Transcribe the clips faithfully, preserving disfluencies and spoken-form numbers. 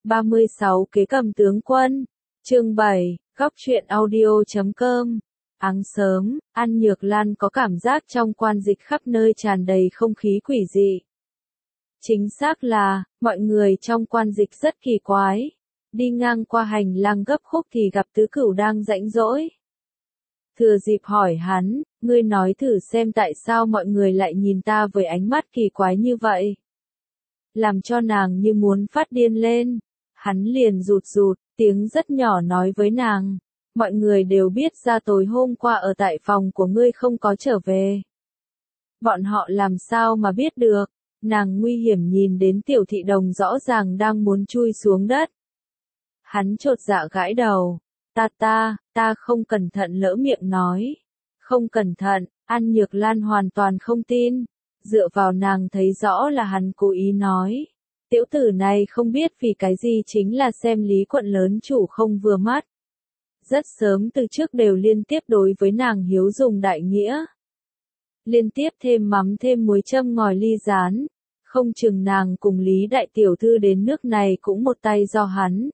ba mươi sáu Kế cầm tướng quân. Chương bảy, góc truyện audio chấm com. Áng sớm, An Nhược Lan có cảm giác trong quan dịch khắp nơi tràn đầy không khí quỷ dị. Chính xác là, mọi người trong quan dịch rất kỳ quái. Đi ngang qua hành lang gấp khúc thì gặp Tứ Cửu đang rãnh rỗi. Thừa dịp hỏi hắn, ngươi nói thử xem tại sao mọi người lại nhìn ta với ánh mắt kỳ quái như vậy. Làm cho nàng như muốn phát điên lên. Hắn liền rụt rụt, tiếng rất nhỏ nói với nàng. Mọi người đều biết ra tối hôm qua ở tại phòng của ngươi không có trở về. Bọn họ làm sao mà biết được, nàng nguy hiểm nhìn đến tiểu thị đồng rõ ràng đang muốn chui xuống đất. Hắn chột dạ gãi đầu, ta ta, ta không cẩn thận lỡ miệng nói. Không cẩn thận, An Nhược Lan hoàn toàn không tin, dựa vào nàng thấy rõ là hắn cố ý nói. Tiểu tử này không biết vì cái gì chính là xem Lý quận lớn chủ không vừa mắt. Rất sớm từ trước đều liên tiếp đối với nàng hiếu dùng đại nghĩa. Liên tiếp thêm mắm thêm muối châm ngòi ly rán. Không chừng nàng cùng Lý đại tiểu thư đến nước này cũng một tay do hắn.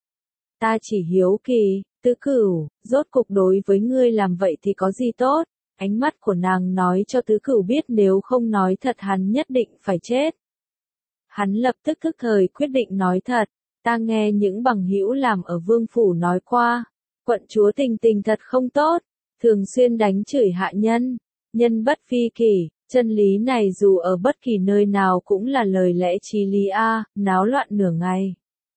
Ta chỉ hiếu kỳ, Tứ Cửu, rốt cục đối với ngươi làm vậy thì có gì tốt? Ánh mắt của nàng nói cho Tứ Cửu biết nếu không nói thật hắn nhất định phải chết. Hắn lập tức thức thời quyết định nói thật, ta nghe những bằng hữu làm ở vương phủ nói qua, quận chúa Tình Tình thật không tốt, thường xuyên đánh chửi hạ nhân, nhân bất phi kỷ, chân lý này dù ở bất kỳ nơi nào cũng là lời lẽ chí lý a, náo loạn nửa ngày.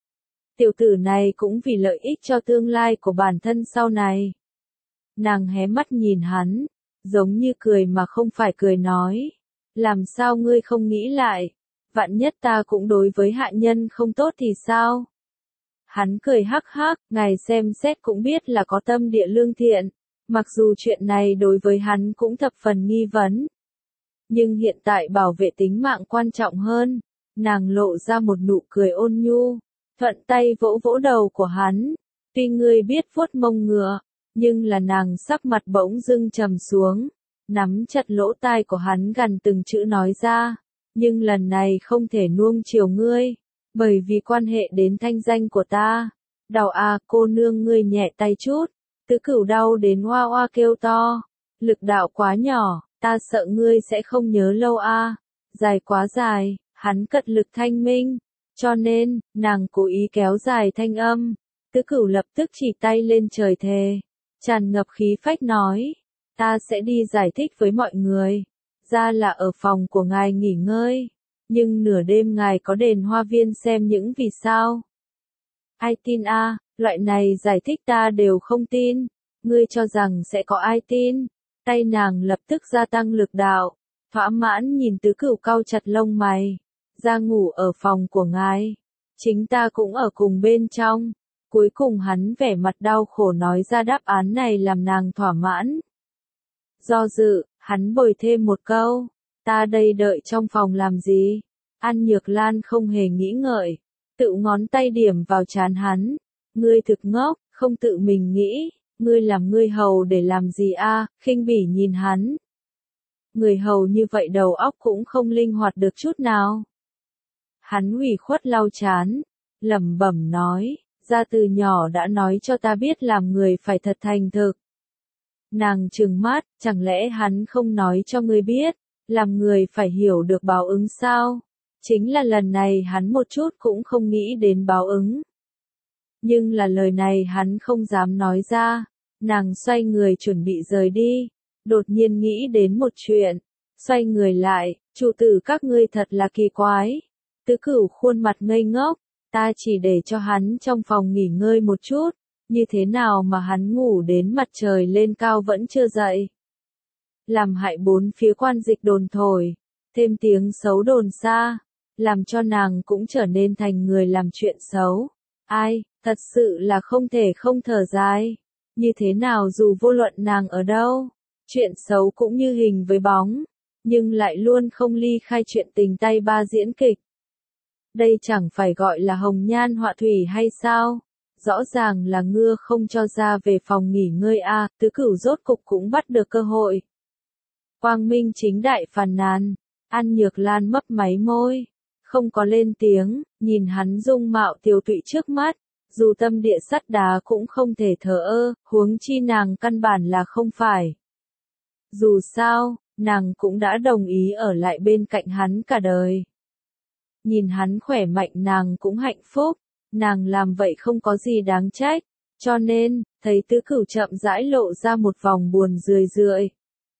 Tiểu tử này cũng vì lợi ích cho tương lai của bản thân sau này. Nàng hé mắt nhìn hắn, giống như cười mà không phải cười nói, làm sao ngươi không nghĩ lại? Vạn nhất ta cũng đối với hạ nhân không tốt thì sao? Hắn cười hắc hắc, ngài xem xét cũng biết là có tâm địa lương thiện, mặc dù chuyện này đối với hắn cũng thập phần nghi vấn. Nhưng hiện tại bảo vệ tính mạng quan trọng hơn, nàng lộ ra một nụ cười ôn nhu, thuận tay vỗ vỗ đầu của hắn, tuy ngươi biết vuốt mông ngựa, nhưng là nàng sắc mặt bỗng dưng trầm xuống, nắm chặt lỗ tai của hắn gần từng chữ nói ra. Nhưng lần này không thể nuông chiều ngươi, bởi vì quan hệ đến thanh danh của ta. Đau à, cô nương ngươi nhẹ tay chút. Tứ Cửu đau đến oa oa kêu to. Lực đạo quá nhỏ, ta sợ ngươi sẽ không nhớ lâu a. À. Dài quá dài, hắn cật lực thanh minh. Cho nên, nàng cố ý kéo dài thanh âm. Tứ Cửu lập tức chỉ tay lên trời thề. Tràn ngập khí phách nói. Ta sẽ đi giải thích với mọi người. Ra là ở phòng của ngài nghỉ ngơi, nhưng nửa đêm ngài có đền hoa viên xem những vì sao. Ai tin a, à, loại này giải thích ta đều không tin, ngươi cho rằng sẽ có ai tin. Tay nàng lập tức gia tăng lực đạo, thỏa mãn nhìn Tứ Cửu cau chặt lông mày, ra ngủ ở phòng của ngài, chính ta cũng ở cùng bên trong. Cuối cùng hắn vẻ mặt đau khổ nói ra đáp án này làm nàng thỏa mãn. Do dự, hắn bồi thêm một câu, ta đây đợi trong phòng làm gì? An Nhược Lan không hề nghĩ ngợi, tự ngón tay điểm vào trán hắn, ngươi thực ngốc, không tự mình nghĩ, ngươi làm ngươi hầu để làm gì a? À? Khinh bỉ nhìn hắn. Người hầu như vậy đầu óc cũng không linh hoạt được chút nào. Hắn ủy khuất lau trán, lẩm bẩm nói, ra từ nhỏ đã nói cho ta biết làm người phải thật thành thực. Nàng trừng mắt, chẳng lẽ hắn không nói cho ngươi biết, làm người phải hiểu được báo ứng sao? Chính là lần này hắn một chút cũng không nghĩ đến báo ứng. Nhưng là lời này hắn không dám nói ra, nàng xoay người chuẩn bị rời đi, đột nhiên nghĩ đến một chuyện, xoay người lại, chủ tử các ngươi thật là kỳ quái. Tứ Cửu khuôn mặt ngây ngốc, ta chỉ để cho hắn trong phòng nghỉ ngơi một chút. Như thế nào mà hắn ngủ đến mặt trời lên cao vẫn chưa dậy. Làm hại bốn phía quan dịch đồn thổi, thêm tiếng xấu đồn xa, làm cho nàng cũng trở nên thành người làm chuyện xấu. Ai, thật sự là không thể không thở dài. Như thế nào dù vô luận nàng ở đâu, chuyện xấu cũng như hình với bóng, nhưng lại luôn không ly khai chuyện tình tay ba diễn kịch. Đây chẳng phải gọi là hồng nhan họa thủy hay sao? Rõ ràng là ngưa không cho ra về phòng nghỉ ngơi a, à, Tứ Cửu rốt cục cũng bắt được cơ hội. Quang minh chính đại phàn nàn, An Nhược Lan mấp máy môi, không có lên tiếng, nhìn hắn dung mạo tiều tụy trước mắt, dù tâm địa sắt đá cũng không thể thờ ơ, huống chi nàng căn bản là không phải. Dù sao, nàng cũng đã đồng ý ở lại bên cạnh hắn cả đời. Nhìn hắn khỏe mạnh nàng cũng hạnh phúc, nàng làm vậy không có gì đáng trách, cho nên, thấy Tứ Cửu chậm rãi lộ ra một vòng buồn rười rượi.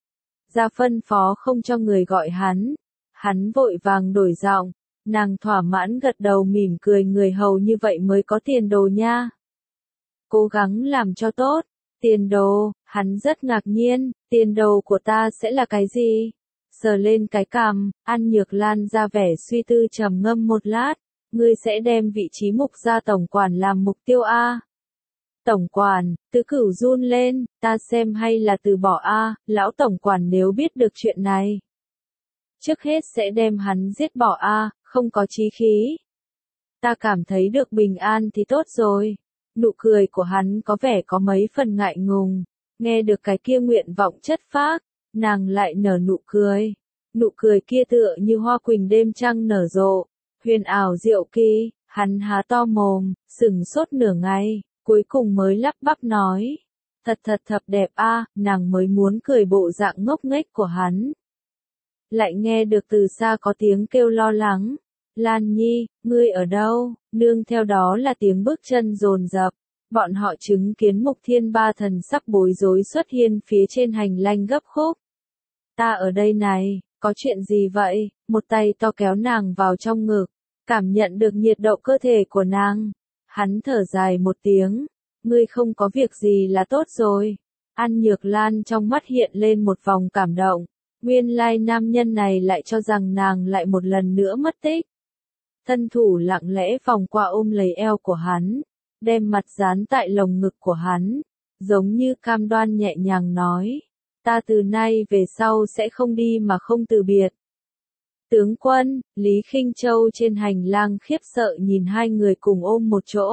Ra phân phó không cho người gọi hắn, hắn vội vàng đổi giọng, nàng thỏa mãn gật đầu mỉm cười, người hầu như vậy mới có tiền đồ nha. Cố gắng làm cho tốt, tiền đồ, hắn rất ngạc nhiên, tiền đồ của ta sẽ là cái gì? Sờ lên cái cằm, An Nhược Lan ra vẻ suy tư trầm ngâm một lát, ngươi sẽ đem vị trí mục gia tổng quản làm mục tiêu a? Tổng quản, Tứ Cửu run lên, ta xem hay là từ bỏ a, lão tổng quản nếu biết được chuyện này. Trước hết sẽ đem hắn giết bỏ a, không có chí khí. Ta cảm thấy được bình an thì tốt rồi. Nụ cười của hắn có vẻ có mấy phần ngại ngùng, nghe được cái kia nguyện vọng chất phác, nàng lại nở nụ cười. Nụ cười kia tựa như hoa quỳnh đêm trăng nở rộ, huyền ảo diệu kỳ, hắn há to mồm, sững sốt nửa ngày, cuối cùng mới lắp bắp nói. Thật thật thật đẹp a, nàng mới muốn cười bộ dạng ngốc nghếch của hắn. Lại nghe được từ xa có tiếng kêu lo lắng. Lan Nhi, ngươi ở đâu? Nương theo đó là tiếng bước chân dồn dập. Bọn họ chứng kiến Mục Thiên Ba thần sắp bối rối xuất hiện phía trên hành lang gấp khúc. Ta ở đây này, có chuyện gì vậy? Một tay to kéo nàng vào trong ngực, cảm nhận được nhiệt độ cơ thể của nàng. Hắn thở dài một tiếng, ngươi không có việc gì là tốt rồi. An Nhược Lan trong mắt hiện lên một vòng cảm động. Nguyên lai nam nhân này lại cho rằng nàng lại một lần nữa mất tích. Thân thủ lặng lẽ vòng qua ôm lấy eo của hắn, đem mặt dán tại lồng ngực của hắn, giống như cam đoan nhẹ nhàng nói, ta từ nay về sau sẽ không đi mà không từ biệt. Tướng quân, Lý Khinh Châu trên hành lang khiếp sợ nhìn hai người cùng ôm một chỗ.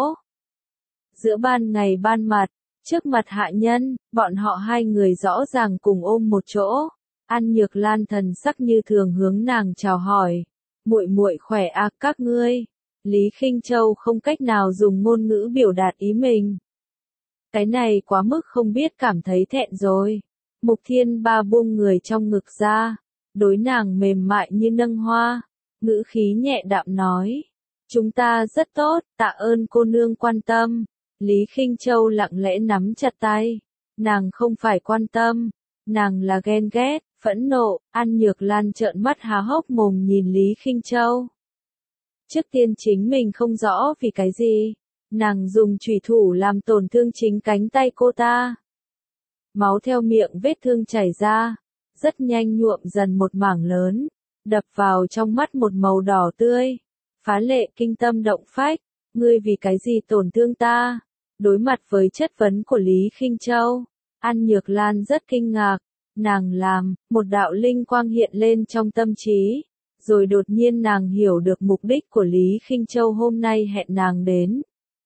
Giữa ban ngày ban mặt, trước mặt hạ nhân, bọn họ hai người rõ ràng cùng ôm một chỗ. An Nhược Lan thần sắc như thường hướng nàng chào hỏi. Muội muội khỏe à các ngươi? Lý Khinh Châu không cách nào dùng ngôn ngữ biểu đạt ý mình. Cái này quá mức không biết cảm thấy thẹn rồi. Mục Thiên Ba buông người trong ngực ra, đối nàng mềm mại như nâng hoa, ngữ khí nhẹ đạm nói. Chúng ta rất tốt, tạ ơn cô nương quan tâm. Lý Khinh Châu lặng lẽ nắm chặt tay. Nàng không phải quan tâm, nàng là ghen ghét, phẫn nộ. An Nhược Lan trợn mắt há hốc mồm nhìn Lý Khinh Châu. Trước tiên chính mình không rõ vì cái gì, nàng dùng chủy thủ làm tổn thương chính cánh tay cô ta. Máu theo miệng vết thương chảy ra, rất nhanh nhuộm dần một mảng lớn, đập vào trong mắt một màu đỏ tươi, phá lệ kinh tâm động phách. Ngươi vì cái gì tổn thương ta? Đối mặt với chất vấn của Lý Khinh Châu, An Nhược Lan rất kinh ngạc. Nàng làm, một đạo linh quang hiện lên trong tâm trí, rồi đột nhiên nàng hiểu được mục đích của Lý Khinh Châu hôm nay hẹn nàng đến.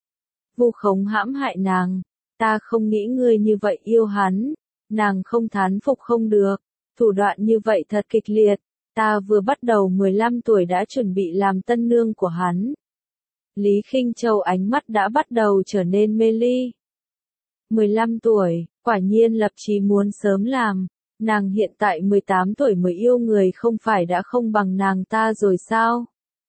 Vu khống hãm hại nàng, ta không nghĩ ngươi như vậy yêu hắn, nàng không thán phục không được, thủ đoạn như vậy thật kịch liệt, ta vừa bắt đầu mười lăm tuổi đã chuẩn bị làm tân nương của hắn. Lý Khinh Châu ánh mắt đã bắt đầu trở nên mê ly. mười lăm tuổi, quả nhiên lập chí muốn sớm làm. Nàng hiện tại mười tám tuổi mới yêu người không phải đã không bằng nàng ta rồi sao?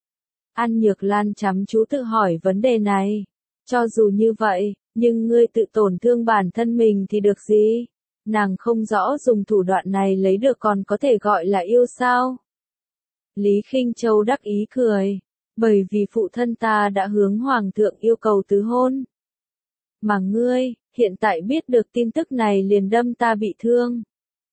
An Nhược Lan chăm chú tự hỏi vấn đề này. Cho dù như vậy, nhưng ngươi tự tổn thương bản thân mình thì được gì? Nàng không rõ dùng thủ đoạn này lấy được còn có thể gọi là yêu sao? Lý Khinh Châu đắc ý cười. Bởi vì phụ thân ta đã hướng hoàng thượng yêu cầu tứ hôn. Mà ngươi, hiện tại biết được tin tức này liền đâm ta bị thương.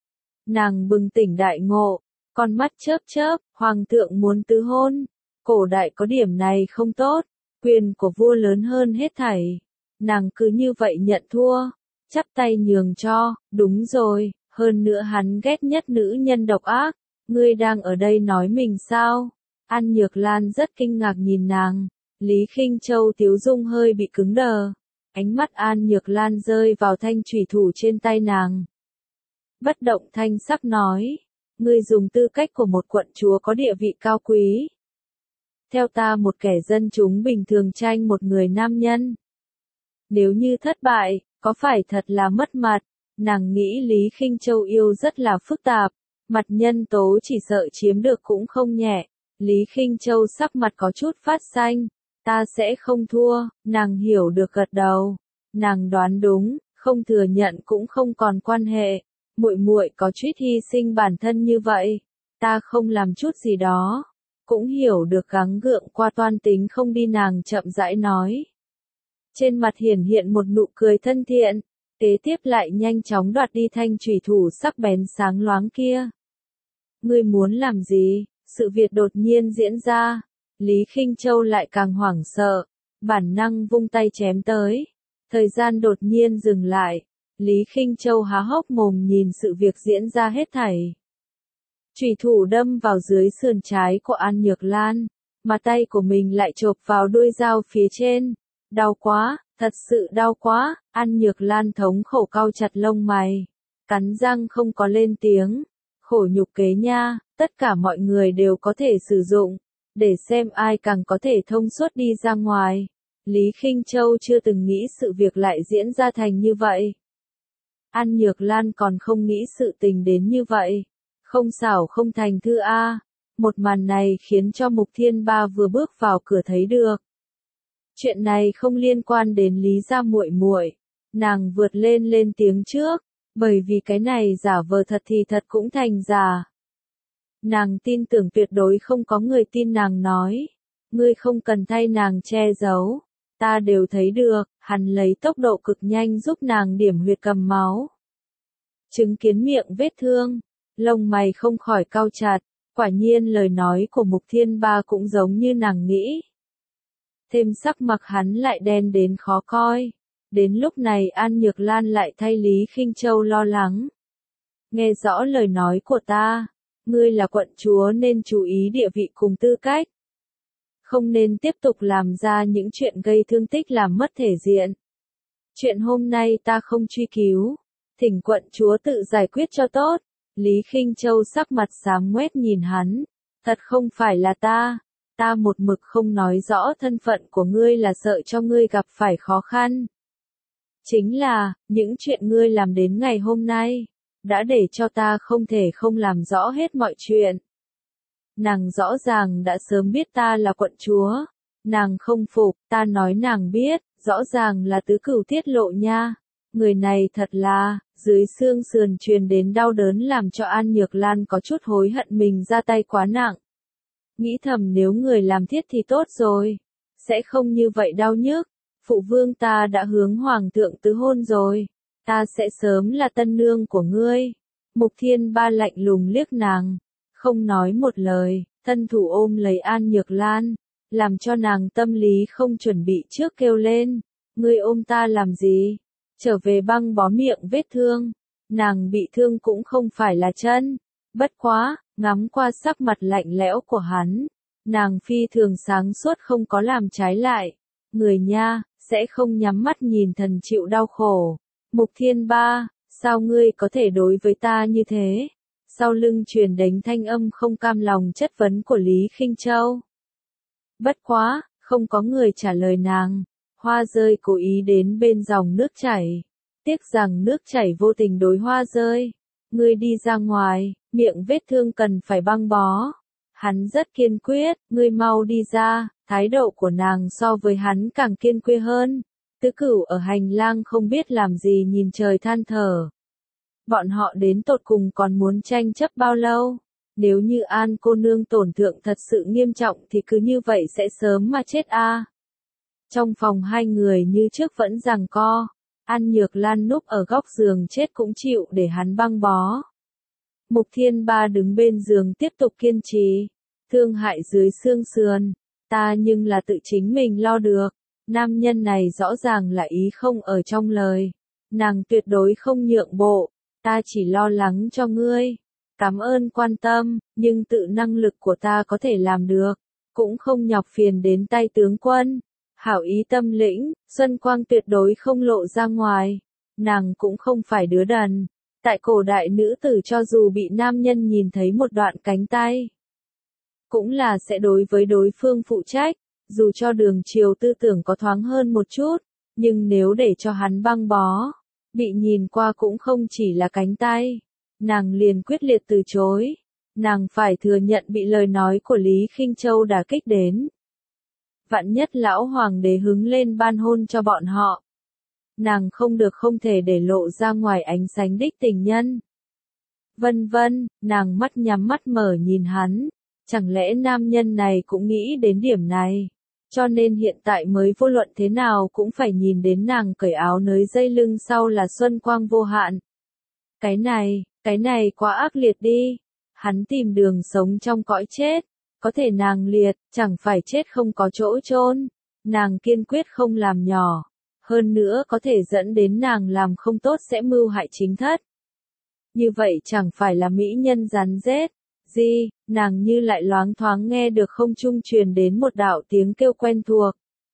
Nàng bừng tỉnh đại ngộ, con mắt chớp chớp, hoàng thượng muốn tứ hôn. Cổ đại có điểm này không tốt, quyền của vua lớn hơn hết thảy. Nàng cứ như vậy nhận thua, chắp tay nhường cho, đúng rồi, hơn nữa hắn ghét nhất nữ nhân độc ác. Ngươi đang ở đây nói mình sao? An Nhược Lan rất kinh ngạc nhìn nàng, Lý Khinh Châu tiếu dung hơi bị cứng đờ. Ánh mắt An Nhược Lan rơi vào thanh chủy thủ trên tay nàng. Bất động thanh sắc nói, ngươi dùng tư cách của một quận chúa có địa vị cao quý. theo ta một kẻ dân chúng bình thường tranh một người nam nhân. Nếu như thất bại, có phải thật là mất mặt? Nàng nghĩ Lý Khinh Châu yêu rất là phức tạp, mặt nhân tố chỉ sợ chiếm được cũng không nhẹ. Lý Khinh Châu sắc mặt có chút phát xanh, ta sẽ không thua, nàng hiểu được gật đầu. Nàng đoán đúng, không thừa nhận cũng không còn quan hệ. Muội muội có chút hy sinh bản thân như vậy, ta không làm chút gì đó, cũng hiểu được gắng gượng qua toan tính không đi, nàng chậm rãi nói. Trên mặt hiển hiện một nụ cười thân thiện, kế tiếp lại nhanh chóng đoạt đi thanh chủy thủ sắc bén sáng loáng kia. Ngươi muốn làm gì? Sự việc đột nhiên diễn ra, Lý Khinh Châu lại càng hoảng sợ, bản năng vung tay chém tới. Thời gian đột nhiên dừng lại, Lý Khinh Châu há hốc mồm nhìn sự việc diễn ra hết thảy. Chủy thủ đâm vào dưới sườn trái của An Nhược Lan, mà tay của mình lại chộp vào đuôi dao phía trên. Đau quá, thật sự đau quá, An Nhược Lan thống khổ cau chặt lông mày, cắn răng không có lên tiếng. Khổ nhục kế nha, tất cả mọi người đều có thể sử dụng, để xem ai càng có thể thông suốt đi ra ngoài. Lý Khinh Châu chưa từng nghĩ sự việc lại diễn ra thành như vậy. An Nhược Lan còn không nghĩ sự tình đến như vậy. Không xảo không thành thư A. Một màn này khiến cho Mục Thiên Ba vừa bước vào cửa thấy được. Chuyện này không liên quan đến Lý gia muội muội. Nàng vượt lên lên tiếng trước, bởi vì cái này giả vờ thật thì thật cũng thành giả. Nàng tin tưởng tuyệt đối không có người tin nàng nói. Ngươi không cần thay nàng che giấu. Ta đều thấy được, hắn lấy tốc độ cực nhanh giúp nàng điểm huyệt cầm máu. Chứng kiến miệng vết thương, lông mày không khỏi cau chặt, quả nhiên lời nói của Mục Thiên Ba cũng giống như nàng nghĩ. Thêm sắc mặt hắn lại đen đến khó coi. Đến lúc này An Nhược Lan lại thay Lý Khinh Châu lo lắng. Nghe rõ lời nói của ta, ngươi là quận chúa nên chú ý địa vị cùng tư cách. Không nên tiếp tục làm ra những chuyện gây thương tích làm mất thể diện. Chuyện hôm nay ta không truy cứu, thỉnh quận chúa tự giải quyết cho tốt. Lý Khinh Châu sắc mặt xám ngoét nhìn hắn, thật không phải là ta, ta một mực không nói rõ thân phận của ngươi là sợ cho ngươi gặp phải khó khăn. Chính là, những chuyện ngươi làm đến ngày hôm nay, đã để cho ta không thể không làm rõ hết mọi chuyện. Nàng rõ ràng đã sớm biết ta là quận chúa, nàng không phục, ta nói nàng biết, rõ ràng là tứ cửu tiết lộ nha. Người này thật là, dưới xương sườn truyền đến đau đớn làm cho An Nhược Lan có chút hối hận mình ra tay quá nặng. Nghĩ thầm nếu người làm thiết thì tốt rồi, sẽ không như vậy đau nhức. Phụ vương ta đã hướng hoàng thượng tứ hôn rồi, ta sẽ sớm là tân nương của ngươi. Mục Thiên Ba lạnh lùng liếc nàng, không nói một lời, thân thủ ôm lấy An Nhược Lan, làm cho nàng tâm lý không chuẩn bị trước kêu lên. Ngươi ôm ta làm gì? Trở về băng bó miệng vết thương. Nàng bị thương cũng không phải là chân. Bất quá, ngắm qua sắc mặt lạnh lẽo của hắn, nàng phi thường sáng suốt không có làm trái lại. Người nha, sẽ không nhắm mắt nhìn thần chịu đau khổ. Mục Thiên Ba, sao ngươi có thể đối với ta như thế? Sau lưng truyền đến thanh âm không cam lòng chất vấn của Lý Khinh Châu. Bất quá, không có người trả lời nàng. Hoa rơi cố ý đến bên dòng nước chảy. Tiếc rằng nước chảy vô tình đối hoa rơi. Ngươi đi ra ngoài, miệng vết thương cần phải băng bó. Hắn rất kiên quyết, ngươi mau đi ra. Thái độ của nàng so với hắn càng kiên quyết hơn. Tứ cửu ở hành lang không biết làm gì nhìn trời than thở. Bọn họ đến tột cùng còn muốn tranh chấp bao lâu? Nếu như An cô nương tổn thương thật sự nghiêm trọng thì cứ như vậy sẽ sớm mà chết a. À. Trong phòng hai người như trước vẫn giằng co. An Nhược Lan núp ở góc giường chết cũng chịu để hắn băng bó. Mục Thiên Ba đứng bên giường tiếp tục kiên trì. Thương hại dưới xương sườn. Ta nhưng là tự chính mình lo được. Nam nhân này rõ ràng là ý không ở trong lời. Nàng tuyệt đối không nhượng bộ. Ta chỉ lo lắng cho ngươi. Cảm ơn quan tâm, nhưng tự năng lực của ta có thể làm được. Cũng không nhọc phiền đến tay tướng quân. Hảo ý tâm lĩnh, Xuân Quang tuyệt đối không lộ ra ngoài. Nàng cũng không phải đứa đần. Tại cổ đại nữ tử cho dù bị nam nhân nhìn thấy một đoạn cánh tay, cũng là sẽ đối với đối phương phụ trách, dù cho đường chiều tư tưởng có thoáng hơn một chút, nhưng nếu để cho hắn băng bó, bị nhìn qua cũng không chỉ là cánh tay, nàng liền quyết liệt từ chối, nàng phải thừa nhận bị lời nói của Lý Khinh Châu đả kích đến. Vạn nhất lão hoàng đế hứng lên ban hôn cho bọn họ, nàng không được không thể để lộ ra ngoài ánh sáng đích tình nhân. Vân vân, nàng mắt nhắm mắt mở nhìn hắn, chẳng lẽ nam nhân này cũng nghĩ đến điểm này, cho nên hiện tại mới vô luận thế nào cũng phải nhìn đến nàng cởi áo nới dây lưng sau là xuân quang vô hạn. Cái này, cái này quá ác liệt đi, hắn tìm đường sống trong cõi chết, có thể nàng liệt, chẳng phải chết không có chỗ chôn, nàng kiên quyết không làm nhỏ, hơn nữa có thể dẫn đến nàng làm không tốt sẽ mưu hại chính thất. Như vậy chẳng phải là mỹ nhân rắn rết, gì, nàng như lại loáng thoáng nghe được không trung truyền đến một đạo tiếng kêu quen thuộc.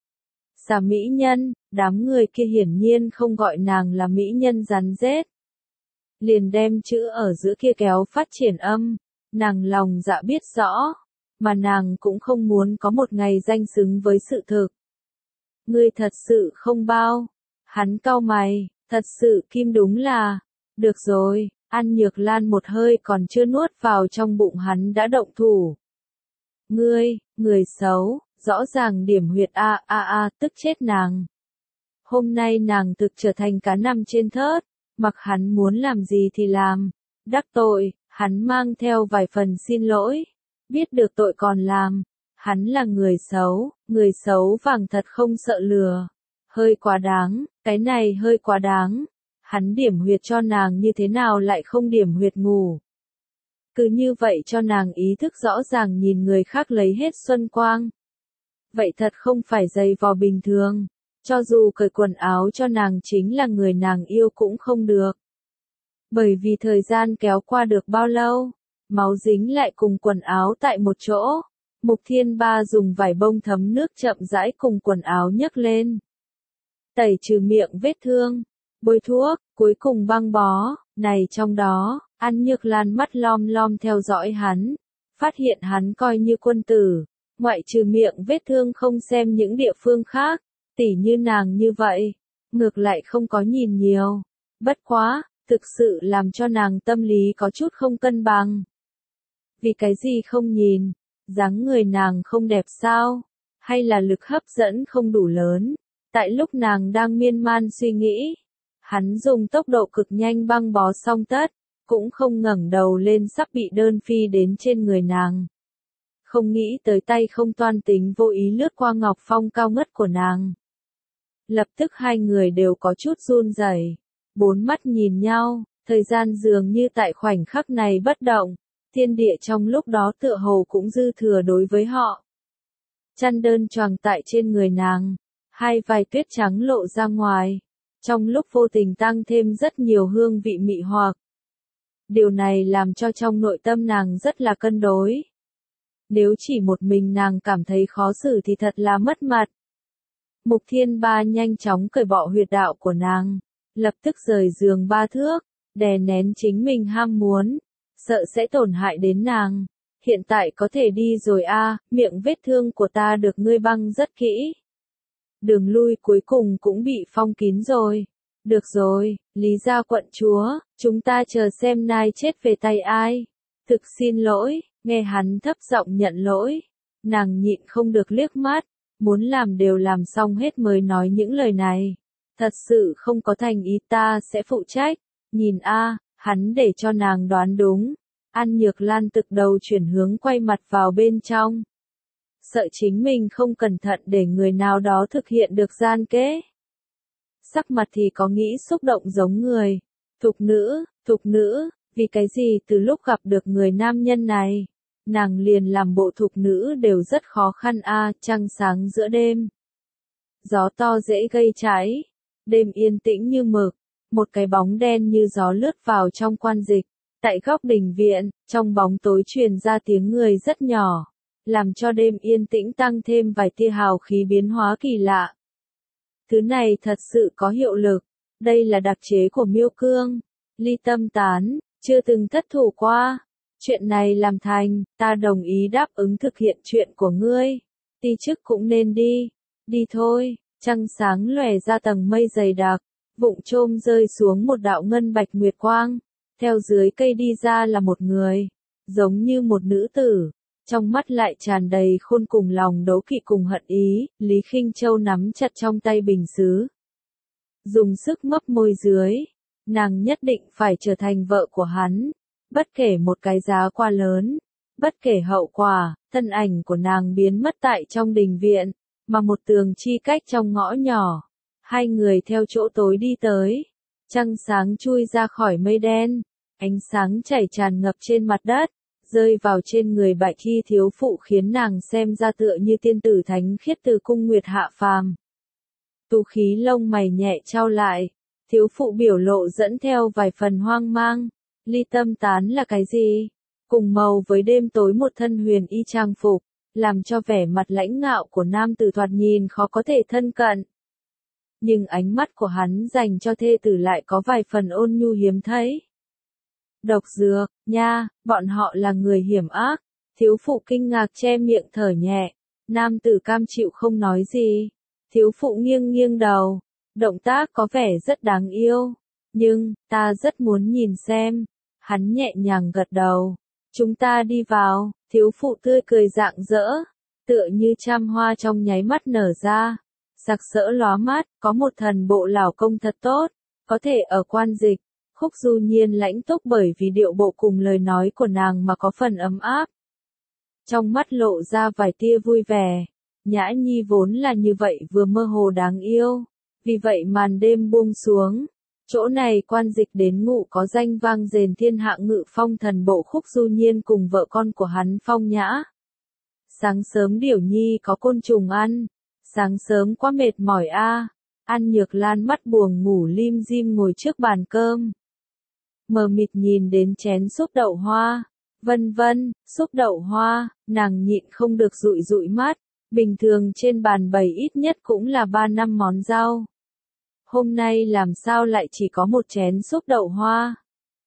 Xà mỹ nhân, đám người kia hiển nhiên không gọi nàng là mỹ nhân rắn rết. Liền đem chữ ở giữa kia kéo phát triển âm, nàng lòng dạ biết rõ, mà nàng cũng không muốn có một ngày danh xứng với sự thực. Ngươi thật sự không bao, hắn cau mày, thật sự kim đúng là, được rồi. An Nhược Lan một hơi còn chưa nuốt vào trong bụng hắn đã động thủ. Ngươi, người xấu, rõ ràng điểm huyệt a a a tức chết nàng. Hôm nay nàng thực trở thành cá nằm trên thớt, mặc hắn muốn làm gì thì làm. Đắc tội, hắn mang theo vài phần xin lỗi. Biết được tội còn làm. Hắn là người xấu, người xấu vàng thật không sợ lừa. Hơi quá đáng, cái này hơi quá đáng. Hắn điểm huyệt cho nàng như thế nào lại không điểm huyệt ngủ. Cứ như vậy cho nàng ý thức rõ ràng nhìn người khác lấy hết xuân quang. Vậy thật không phải giày vò bình thường, cho dù cởi quần áo cho nàng chính là người nàng yêu cũng không được. Bởi vì thời gian kéo qua được bao lâu, máu dính lại cùng quần áo tại một chỗ, Mục Thiên Ba dùng vải bông thấm nước chậm rãi cùng quần áo nhấc lên. Tẩy trừ miệng vết thương. Bôi thuốc, cuối cùng băng bó, này trong đó, An Nhược Lan mắt lom lom theo dõi hắn, phát hiện hắn coi như quân tử, ngoại trừ miệng vết thương không xem những địa phương khác, tỉ như nàng như vậy, ngược lại không có nhìn nhiều, bất quá, thực sự làm cho nàng tâm lý có chút không cân bằng. Vì cái gì không nhìn, dáng người nàng không đẹp sao, hay là lực hấp dẫn không đủ lớn, tại lúc nàng đang miên man suy nghĩ. Hắn dùng tốc độ cực nhanh băng bó xong tất, cũng không ngẩng đầu lên sắp bị đơn phi đến trên người nàng. Không nghĩ tới tay không toan tính vô ý lướt qua ngọc phong cao ngất của nàng. Lập tức hai người đều có chút run rẩy, bốn mắt nhìn nhau, thời gian dường như tại khoảnh khắc này bất động, thiên địa trong lúc đó tựa hồ cũng dư thừa đối với họ. Chăn đơn choàng tại trên người nàng, hai vai tuyết trắng lộ ra ngoài. Trong lúc vô tình tăng thêm rất nhiều hương vị mị hoặc. Điều này làm cho trong nội tâm nàng rất là cân đối. Nếu chỉ một mình nàng cảm thấy khó xử thì thật là mất mặt. Mục Thiên Ba nhanh chóng cởi bỏ huyệt đạo của nàng, lập tức rời giường ba thước, đè nén chính mình ham muốn, sợ sẽ tổn hại đến nàng. Hiện tại có thể đi rồi a, miệng vết thương của ta được ngươi băng rất kỹ. Đường lui cuối cùng cũng bị phong kín rồi. Được rồi, Lý gia quận chúa, chúng ta chờ xem nai chết về tay ai. Thực xin lỗi, nghe hắn thấp giọng nhận lỗi. Nàng nhịn không được liếc mắt, muốn làm đều làm xong hết mới nói những lời này. Thật sự không có thành ý ta sẽ phụ trách. Nhìn a, hắn để cho nàng đoán đúng. An Nhược Lan thực đầu chuyển hướng quay mặt vào bên trong. Sợ chính mình không cẩn thận để người nào đó thực hiện được gian kế. Sắc mặt thì có nghĩ xúc động giống người. Thục nữ, thục nữ, vì cái gì từ lúc gặp được người nam nhân này, nàng liền làm bộ thục nữ đều rất khó khăn a, trăng sáng giữa đêm. Gió to dễ gây cháy, đêm yên tĩnh như mực, một cái bóng đen như gió lướt vào trong quan dịch. Tại góc đình viện, trong bóng tối truyền ra tiếng người rất nhỏ, làm cho đêm yên tĩnh tăng thêm vài tia hào khí biến hóa kỳ lạ. Thứ này thật sự có hiệu lực, đây là đặc chế của Miêu Cương, ly tâm tán, chưa từng thất thủ qua. Chuyện này làm thành, ta đồng ý đáp ứng thực hiện chuyện của ngươi. Ti chức cũng nên đi. Đi thôi, trăng sáng lòe ra tầng mây dày đặc, vụng chôm rơi xuống một đạo ngân bạch nguyệt quang. Theo dưới cây đi ra là một người, giống như một nữ tử, trong mắt lại tràn đầy khôn cùng lòng đố kỵ cùng hận ý. Lý Khinh Châu nắm chặt trong tay bình sứ, dùng sức mấp môi dưới, nàng nhất định phải trở thành vợ của hắn, bất kể một cái giá quá lớn, bất kể hậu quả. Thân ảnh của nàng biến mất tại trong đình viện, mà một tường chi cách trong ngõ nhỏ, hai người theo chỗ tối đi tới. Trăng sáng chui ra khỏi mây đen, ánh sáng chảy tràn ngập trên mặt đất, rơi vào trên người Bạch Y thiếu phụ khiến nàng xem ra tựa như tiên tử thánh khiết từ cung nguyệt hạ phàm. Tú khí lông mày nhẹ trao lại, thiếu phụ biểu lộ dẫn theo vài phần hoang mang. Ly tâm tán là cái gì? Cùng màu với đêm tối một thân huyền y trang phục, làm cho vẻ mặt lãnh ngạo của nam tử thoạt nhìn khó có thể thân cận. Nhưng ánh mắt của hắn dành cho thê tử lại có vài phần ôn nhu hiếm thấy. Độc dược, nha, bọn họ là người hiểm ác. Thiếu phụ kinh ngạc che miệng thở nhẹ, nam tử cam chịu không nói gì. Thiếu phụ nghiêng nghiêng đầu, động tác có vẻ rất đáng yêu. Nhưng, ta rất muốn nhìn xem. Hắn nhẹ nhàng gật đầu. Chúng ta đi vào. Thiếu phụ tươi cười rạng rỡ, tựa như trăm hoa trong nháy mắt nở ra, sặc sỡ lóa mắt. Có một thần bộ lão công thật tốt, có thể ở quan dịch. Khúc Du Nhiên lãnh túc bởi vì điệu bộ cùng lời nói của nàng mà có phần ấm áp. Trong mắt lộ ra vài tia vui vẻ. Nhã Nhi vốn là như vậy vừa mơ hồ đáng yêu. Vì vậy màn đêm buông xuống. Chỗ này quan dịch đến ngụ có danh vang rền thiên hạ Ngự Phong thần bộ Khúc Du Nhiên cùng vợ con của hắn Phong Nhã. Sáng sớm Điểu Nhi có côn trùng ăn. Sáng sớm quá mệt mỏi a. An Nhược Lan mắt buồn ngủ lim dim ngồi trước bàn cơm. Mờ mịt nhìn đến chén súp đậu hoa. Vân vân, súp đậu hoa, nàng nhịn không được dụi dụi mắt. Bình thường trên bàn bày ít nhất cũng là ba năm món rau. Hôm nay làm sao lại chỉ có một chén súp đậu hoa?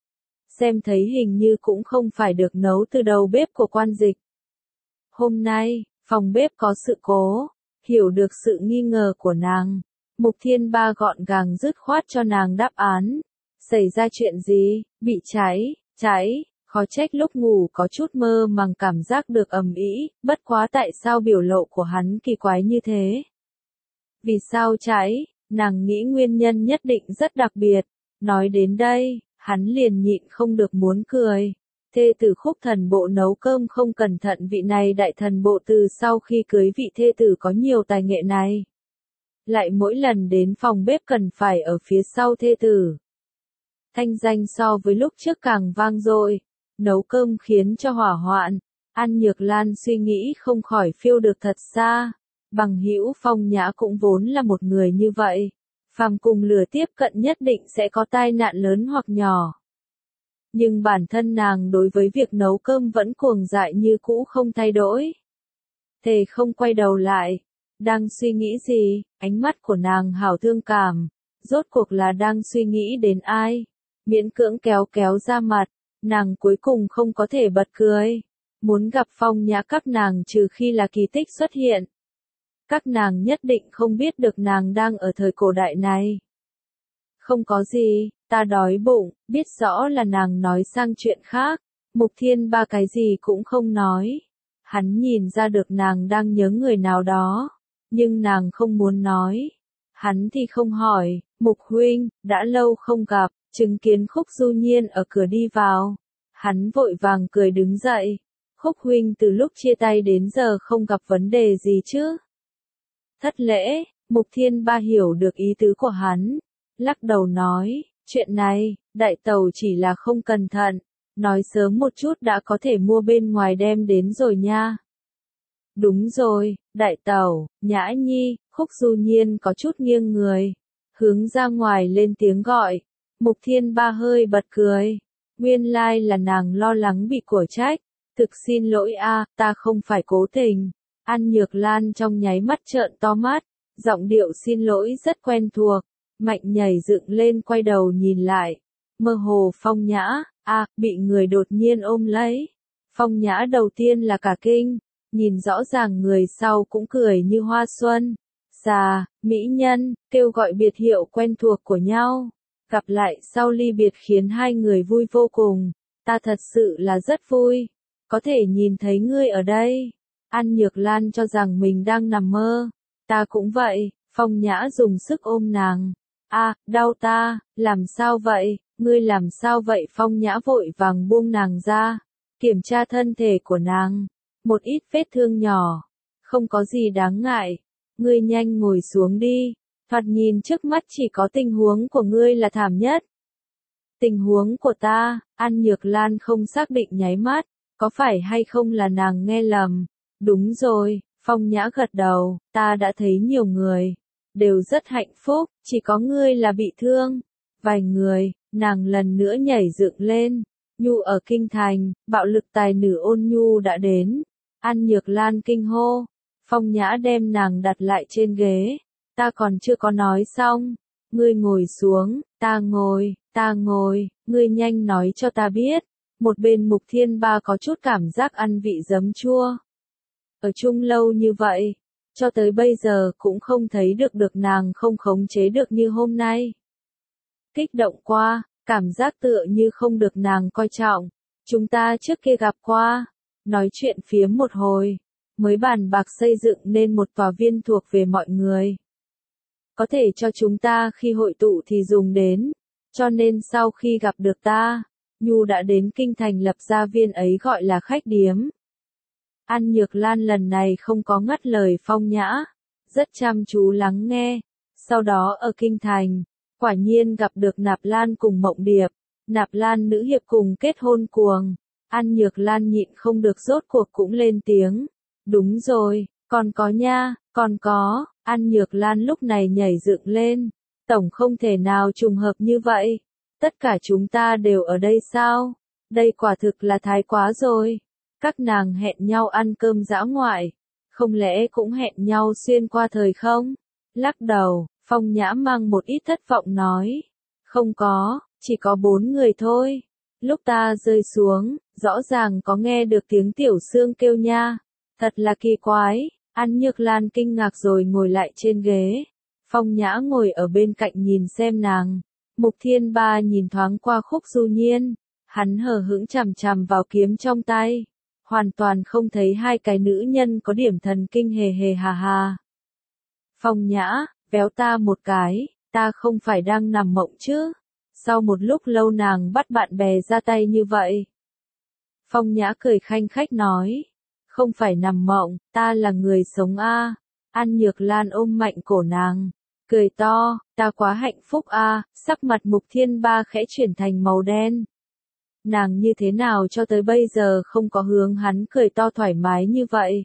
Xem thấy hình như cũng không phải được nấu từ đầu bếp của quan dịch. Hôm nay, phòng bếp có sự cố. Hiểu được sự nghi ngờ của nàng, Mục Thiên Ba gọn gàng dứt khoát cho nàng đáp án. Xảy ra chuyện gì? Bị cháy, cháy, khó trách lúc ngủ có chút mơ màng cảm giác được ầm ĩ, bất quá tại sao biểu lộ của hắn kỳ quái như thế? Vì sao cháy? Nàng nghĩ nguyên nhân nhất định rất đặc biệt. Nói đến đây, hắn liền nhịn không được muốn cười. Thê tử Khúc thần bộ nấu cơm không cẩn thận, vị này đại thần bộ từ sau khi cưới vị thê tử có nhiều tài nghệ này. Lại mỗi lần đến phòng bếp cần phải ở phía sau thê tử. Thanh danh so với lúc trước càng vang dội. Nấu cơm khiến cho hỏa hoạn. An Nhược Lan suy nghĩ không khỏi phiêu được thật xa. Bằng hữu Phong Nhã cũng vốn là một người như vậy. Phàm cùng lửa tiếp cận nhất định sẽ có tai nạn lớn hoặc nhỏ. Nhưng bản thân nàng đối với việc nấu cơm vẫn cuồng dại như cũ không thay đổi. Thề không quay đầu lại. Đang suy nghĩ gì? Ánh mắt của nàng hảo thương cảm. Rốt cuộc là đang suy nghĩ đến ai? Miễn cưỡng kéo kéo ra mặt. Nàng cuối cùng không có thể bật cười. Muốn gặp Phong Nhã các nàng trừ khi là kỳ tích xuất hiện. Các nàng nhất định không biết được nàng đang ở thời cổ đại này. Không có gì, ta đói bụng. Biết rõ là nàng nói sang chuyện khác. Mục Thiên Ba cái gì cũng không nói. Hắn nhìn ra được nàng đang nhớ người nào đó. Nhưng nàng không muốn nói. Hắn thì không hỏi. Mục huynh, đã lâu không gặp. Chứng kiến Khúc Du Nhiên ở cửa đi vào. Hắn vội vàng cười đứng dậy. Khúc huynh từ lúc chia tay đến giờ không gặp vấn đề gì chứ? Thất lễ. Mục Thiên Ba hiểu được ý tứ của hắn. Lắc đầu nói, chuyện này, đại tẩu chỉ là không cẩn thận. Nói sớm một chút đã có thể mua bên ngoài đem đến rồi nha. Đúng rồi, đại tẩu, Nhã Nhi. Khúc Du Nhiên có chút nghiêng người. Hướng ra ngoài lên tiếng gọi. Mục Thiên Ba hơi bật cười. Nguyên lai là nàng lo lắng bị của trách. Thực xin lỗi a, ta không phải cố tình. An Nhược Lan trong nháy mắt trợn to mắt. Giọng điệu xin lỗi rất quen thuộc. Mạnh nhảy dựng lên quay đầu nhìn lại. Mơ hồ Phong Nhã, À, bị người đột nhiên ôm lấy. Phong Nhã đầu tiên là cả kinh, nhìn rõ ràng người sau cũng cười như hoa xuân. Già, mỹ nhân, kêu gọi biệt hiệu quen thuộc của nhau. Gặp lại sau ly biệt khiến hai người vui vô cùng. Ta thật sự là rất vui. Có thể nhìn thấy ngươi ở đây. An Nhược Lan cho rằng mình đang nằm mơ. Ta cũng vậy. Phong Nhã dùng sức ôm nàng. À, đau ta, làm sao vậy, ngươi làm sao vậy? Phong Nhã vội vàng buông nàng ra. Kiểm tra thân thể của nàng. Một ít vết thương nhỏ. Không có gì đáng ngại. Ngươi nhanh ngồi xuống đi. Thoạt nhìn trước mắt chỉ có tình huống của ngươi là thảm nhất. Tình huống của ta, An Nhược Lan không xác định nháy mắt. Có phải hay không là nàng nghe lầm? Đúng rồi, Phong Nhã gật đầu, ta đã thấy nhiều người. Đều rất hạnh phúc, chỉ có ngươi là bị thương. Vài người, nàng lần nữa nhảy dựng lên. Nhu ở kinh thành, bạo lực tài nữ Ôn Nhu đã đến. An Nhược Lan kinh hô. Phong Nhã đem nàng đặt lại trên ghế. Ta còn chưa có nói xong. Ngươi ngồi xuống, ta ngồi, ta ngồi, ngươi nhanh nói cho ta biết. Một bên Mục Thiên Ba có chút cảm giác ăn vị giấm chua. Ở chung lâu như vậy, cho tới bây giờ cũng không thấy được được nàng không khống chế được như hôm nay. Kích động qua, cảm giác tựa như không được nàng coi trọng. Chúng ta trước kia gặp qua, nói chuyện phiếm một hồi, mới bàn bạc xây dựng nên một tòa viên thuộc về mọi người. Có thể cho chúng ta khi hội tụ thì dùng đến, cho nên sau khi gặp được ta, Nhu đã đến kinh thành lập ra viên ấy gọi là khách điếm. An Nhược Lan lần này không có ngắt lời Phong Nhã, rất chăm chú lắng nghe. Sau đó ở kinh thành, quả nhiên gặp được Nạp Lan cùng Mộng Điệp. Nạp Lan nữ hiệp cùng kết hôn cuồng. An Nhược Lan nhịn không được rốt cuộc cũng lên tiếng. Đúng rồi, còn có nha, còn có. An Nhược Lan lúc này nhảy dựng lên. Tổng không thể nào trùng hợp như vậy. Tất cả chúng ta đều ở đây sao? Đây quả thực là thái quá rồi. Các nàng hẹn nhau ăn cơm dã ngoại. Không lẽ cũng hẹn nhau xuyên qua thời không? Lắc đầu, Phong Nhã mang một ít thất vọng nói. Không có, chỉ có bốn người thôi. Lúc ta rơi xuống, rõ ràng có nghe được tiếng Tiểu Sương kêu nha. Thật là kỳ quái. An Nhược Lan kinh ngạc rồi ngồi lại trên ghế. Phong Nhã ngồi ở bên cạnh nhìn xem nàng. Mục Thiên Ba nhìn thoáng qua Khúc Du Nhiên. Hắn hờ hững chằm chằm vào kiếm trong tay. Hoàn toàn không thấy hai cái nữ nhân có điểm thần kinh hề hề hà hà. Phong Nhã, véo ta một cái, ta không phải đang nằm mộng chứ. Sau một lúc lâu nàng bắt bạn bè ra tay như vậy. Phong Nhã cười khanh khách nói. Không phải nằm mộng, ta là người sống a. An Nhược Lan ôm mạnh cổ nàng. Cười to, ta quá hạnh phúc a. Sắc mặt Mục Thiên Ba khẽ chuyển thành màu đen. Nàng như thế nào cho tới bây giờ không có hướng hắn cười to thoải mái như vậy.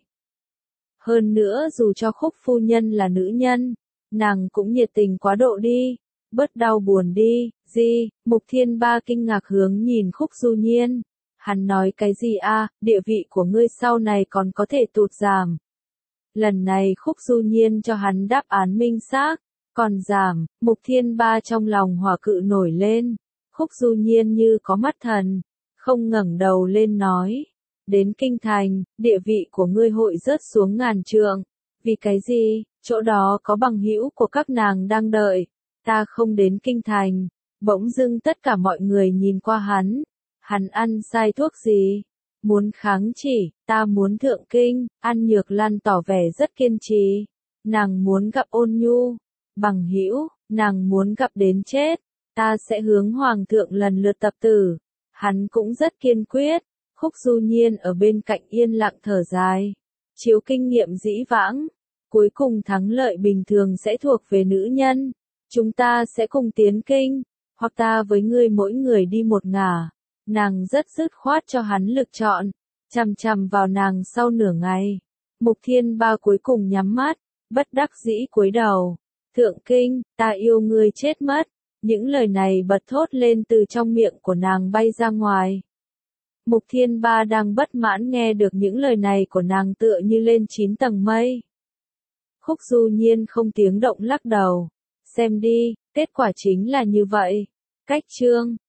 Hơn nữa dù cho Khúc phu nhân là nữ nhân, nàng cũng nhiệt tình quá độ đi, bớt đau buồn đi, gì, Mục Thiên Ba kinh ngạc hướng nhìn Khúc Du Nhiên. Hắn nói cái gì a? Địa vị của ngươi sau này còn có thể tụt giảm. Lần này Khúc Du Nhiên cho hắn đáp án minh xác, còn giảm, Mục Thiên Ba trong lòng hỏa cự nổi lên. Khúc Du Nhiên như có mắt thần, không ngẩng đầu lên nói. Đến kinh thành, địa vị của ngươi hội rớt xuống ngàn trượng. Vì cái gì? Chỗ đó có bằng hữu của các nàng đang đợi. Ta không đến kinh thành. Bỗng dưng tất cả mọi người nhìn qua hắn. Hắn ăn sai thuốc gì? Muốn kháng chỉ, ta muốn thượng kinh. An Nhược Lan tỏ vẻ rất kiên trì. Nàng muốn gặp Ôn Nhu. Bằng hữu, nàng muốn gặp đến chết. Ta sẽ hướng hoàng thượng lần lượt tập tử. Hắn cũng rất kiên quyết. Khúc Du Nhiên ở bên cạnh yên lặng thở dài. Chiếu kinh nghiệm dĩ vãng. Cuối cùng thắng lợi bình thường sẽ thuộc về nữ nhân. Chúng ta sẽ cùng tiến kinh. Hoặc ta với ngươi mỗi người đi một ngả. Nàng rất dứt khoát cho hắn lựa chọn. Chằm chằm vào nàng sau nửa ngày. Mục Thiên Ba cuối cùng nhắm mắt. Bất đắc dĩ cúi đầu. Thượng kinh, ta yêu ngươi chết mất. Những lời này bật thốt lên từ trong miệng của nàng bay ra ngoài. Mục Thiên Ba đang bất mãn nghe được những lời này của nàng tựa như lên chín tầng mây. Khúc Du Nhiên không tiếng động lắc đầu. Xem đi, kết quả chính là như vậy. Cách chương